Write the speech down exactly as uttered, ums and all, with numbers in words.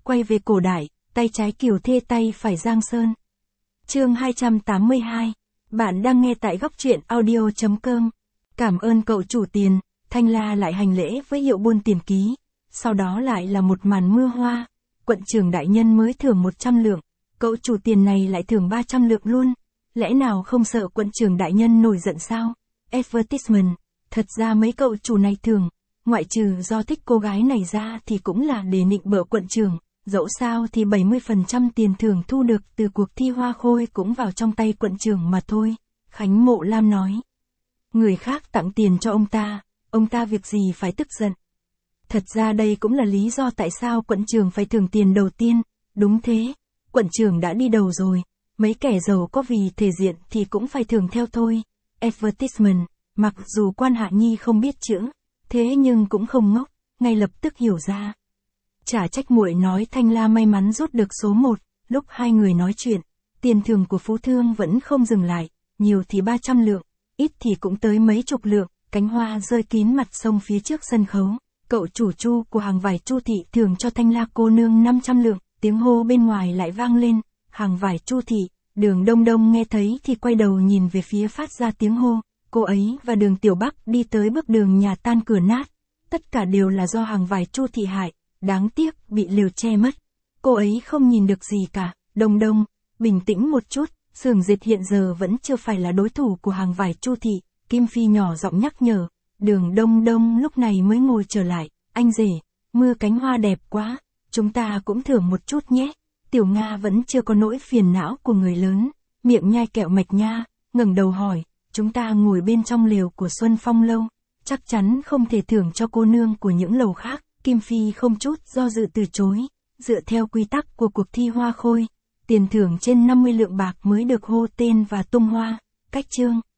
quay về cổ đại, tay trái Kiều Thê tay phải Giang Sơn. Chương hai trăm tám mươi hai. Bạn đang nghe tại góc truyện audio chấm com. Cảm ơn cậu chủ Tiền, Thanh La lại hành lễ với Hiệu Buôn Tiền ký. Sau đó lại là một màn mưa hoa. Quận trưởng đại nhân mới thưởng một trăm lượng, cậu chủ Tiền này lại thưởng ba trăm lượng luôn. Lẽ nào không sợ quận trưởng đại nhân nổi giận sao? Advertisement, thật ra mấy cậu chủ này thường, ngoại trừ do thích cô gái này ra thì cũng là để nịnh bợ quận trưởng. Dẫu sao thì bảy mươi phần trăm tiền thưởng thu được từ cuộc thi hoa khôi cũng vào trong tay quận trưởng mà thôi. Khánh Mộ Lam nói. Người khác tặng tiền cho ông ta, ông ta việc gì phải tức giận. Thật ra đây cũng là lý do tại sao quận trưởng phải thưởng tiền đầu tiên. Đúng thế, quận trưởng đã đi đầu rồi, mấy kẻ giàu có vì thể diện thì cũng phải thưởng theo thôi. Advertisement, mặc dù quan Hạ Nhi không biết chữ, thế nhưng cũng không ngốc, ngay lập tức hiểu ra. Chả trách muội nói Thanh La may mắn rút được số một, lúc hai người nói chuyện, tiền thưởng của Phú Thương vẫn không dừng lại, nhiều thì ba trăm lượng, ít thì cũng tới mấy chục lượng, cánh hoa rơi kín mặt sông phía trước sân khấu. Cậu chủ Chu của hàng vải Chu thị thưởng cho Thanh La cô nương năm trăm lượng, tiếng hô bên ngoài lại vang lên, hàng vải Chu thị. Đường Đông Đông nghe thấy thì quay đầu nhìn về phía phát ra tiếng hô, cô ấy và Đường Tiểu Bắc đi tới bước đường nhà tan cửa nát, tất cả đều là do hàng vải Chu thị hại, đáng tiếc bị lều che mất. Cô ấy không nhìn được gì cả. Đông Đông, bình tĩnh một chút, xưởng dệt hiện giờ vẫn chưa phải là đối thủ của hàng vải Chu thị, Kim Phi nhỏ giọng nhắc nhở. Đường Đông Đông lúc này mới ngồi trở lại, anh rể, mưa cánh hoa đẹp quá, chúng ta cũng thưởng một chút nhé. Tiểu Nga vẫn chưa có nỗi phiền não của người lớn, miệng nhai kẹo mạch nha, ngẩng đầu hỏi, chúng ta ngồi bên trong lều của Xuân Phong lâu, chắc chắn không thể thưởng cho cô nương của những lầu khác. Kim Phi không chút do dự từ chối, dựa theo quy tắc của cuộc thi hoa khôi, tiền thưởng trên năm mươi lượng bạc mới được hô tên và tung hoa, cách chương.